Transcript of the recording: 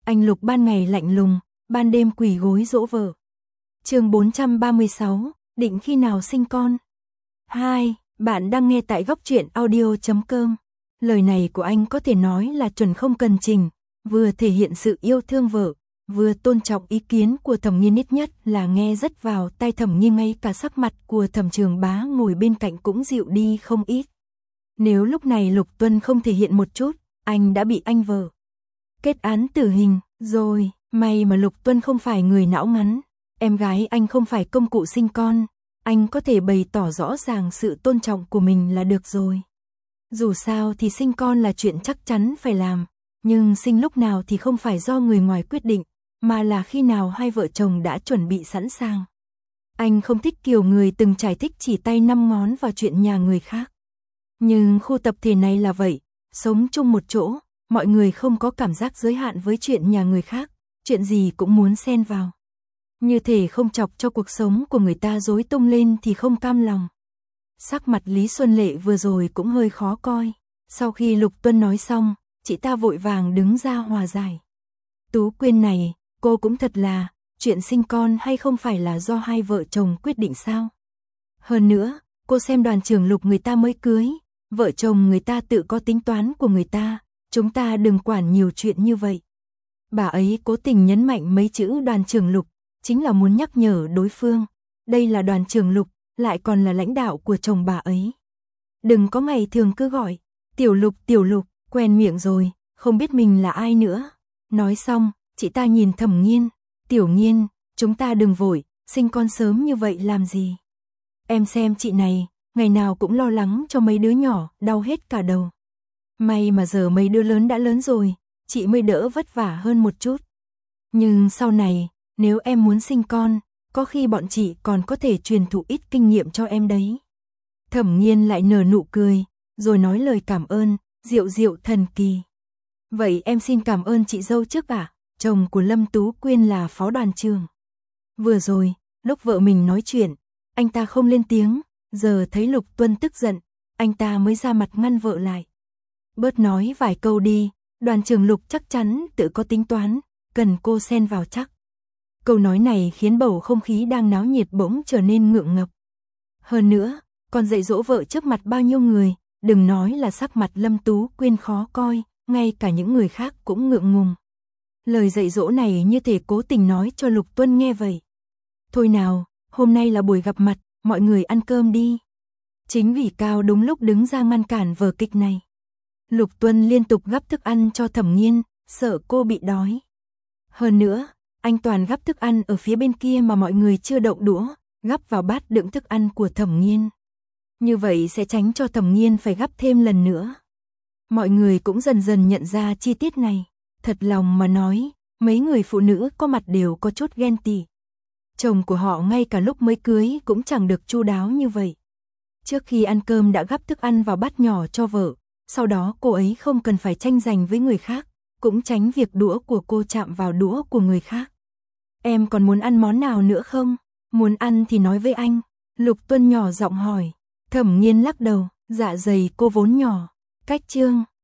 Anh Lục ban ngày lạnh lùng, ban đêm quỳ gối dỗ vợ. Chương 436, định khi nào sinh con? 2. Bạn đang nghe tại góc truyện audio.com. Lời này của anh có thể nói là chuẩn không cần chỉnh, vừa thể hiện sự yêu thương vợ, vừa tôn trọng ý kiến của Thẩm Nghiên, ít nhất là nghe rất vào tai Thẩm Nghiên, ngay cả sắc mặt của Thẩm Trường Bá ngồi bên cạnh cũng dịu đi không ít. Nếu lúc này Lục Tuân không thể hiện một chút, anh đã bị anh vợ kết án tử hình rồi. May mà Lục Tuân không phải người não ngắn, em gái anh không phải công cụ sinh con, anh có thể bày tỏ rõ ràng sự tôn trọng của mình là được rồi. Dù sao thì sinh con là chuyện chắc chắn phải làm, nhưng sinh lúc nào thì không phải do người ngoài quyết định, mà là khi nào hai vợ chồng đã chuẩn bị sẵn sàng. Anh không thích kiểu người từng trải thích chỉ tay năm ngón vào chuyện nhà người khác. Nhưng khu tập thể này là vậy, sống chung một chỗ, mọi người không có cảm giác giới hạn với chuyện nhà người khác, chuyện gì cũng muốn xen vào. Như thể không chọc cho cuộc sống của người ta rối tung lên thì không cam lòng. Sắc mặt Lý Xuân Lệ vừa rồi cũng hơi khó coi. Sau khi Lục Tuân nói xong, chị ta vội vàng đứng ra hòa giải. Tú Quyên này, cô cũng thật là, chuyện sinh con hay không phải là do hai vợ chồng quyết định sao? Hơn nữa, cô xem đoàn trưởng Lục người ta mới cưới, vợ chồng người ta tự có tính toán của người ta, chúng ta đừng quản nhiều chuyện như vậy. Bà ấy cố tình nhấn mạnh mấy chữ đoàn trưởng Lục, chính là muốn nhắc nhở đối phương, đây là đoàn trưởng Lục, lại còn là lãnh đạo của chồng bà ấy. Đừng có ngày thường cứ gọi, tiểu Lục, quen miệng rồi, không biết mình là ai nữa. Nói xong, chị ta nhìn Thẩm Nghiên, Tiểu Nghiên, chúng ta đừng vội, sinh con sớm như vậy làm gì. Em xem chị này, ngày nào cũng lo lắng cho mấy đứa nhỏ, đau hết cả đầu. May mà giờ mấy đứa lớn đã lớn rồi, chị mới đỡ vất vả hơn một chút. Nhưng sau này, nếu em muốn sinh con, có khi bọn chị còn có thể truyền thụ ít kinh nghiệm cho em đấy. Thẩm Nghiên lại nở nụ cười, rồi nói lời cảm ơn, diệu thần kỳ. Vậy em xin cảm ơn chị dâu trước ạ, chồng của Lâm Tú Quyên là phó đoàn trưởng. Vừa rồi, lúc vợ mình nói chuyện, anh ta không lên tiếng, giờ thấy Lục Tuân tức giận, anh ta mới ra mặt ngăn vợ lại. Bớt nói vài câu đi, đoàn trưởng Lục chắc chắn tự có tính toán, cần cô xen vào chắc. Câu nói này khiến bầu không khí đang náo nhiệt bỗng trở nên ngượng ngập. Hơn nữa, còn dạy dỗ vợ trước mặt bao nhiêu người, đừng nói là sắc mặt Lâm Tú Quyên khó coi, ngay cả những người khác cũng ngượng ngùng. Lời dạy dỗ này như thể cố tình nói cho Lục Tuân nghe vậy. Thôi nào, hôm nay là buổi gặp mặt, mọi người ăn cơm đi. Chính vì Cao đúng lúc đứng ra ngăn cản vở kịch này. Lục Tuân liên tục gắp thức ăn cho Thẩm Nghiên, sợ cô bị đói. Hơn nữa, anh toàn gắp thức ăn ở phía bên kia mà mọi người chưa động đũa, gắp vào bát đựng thức ăn của Thẩm Nghiên. Như vậy sẽ tránh cho Thẩm Nghiên phải gắp thêm lần nữa. Mọi người cũng dần dần nhận ra chi tiết này. Thật lòng mà nói, mấy người phụ nữ có mặt đều có chút ghen tị. Chồng của họ ngay cả lúc mới cưới cũng chẳng được chu đáo như vậy. Trước khi ăn cơm đã gắp thức ăn vào bát nhỏ cho vợ, sau đó cô ấy không cần phải tranh giành với người khác, cũng tránh việc đũa của cô chạm vào đũa của người khác. Em còn muốn ăn món nào nữa không? Muốn ăn thì nói với anh. Lục Tuân nhỏ giọng hỏi. Thẩm Nghiên lắc đầu, dạ dày cô vốn nhỏ. Cách chương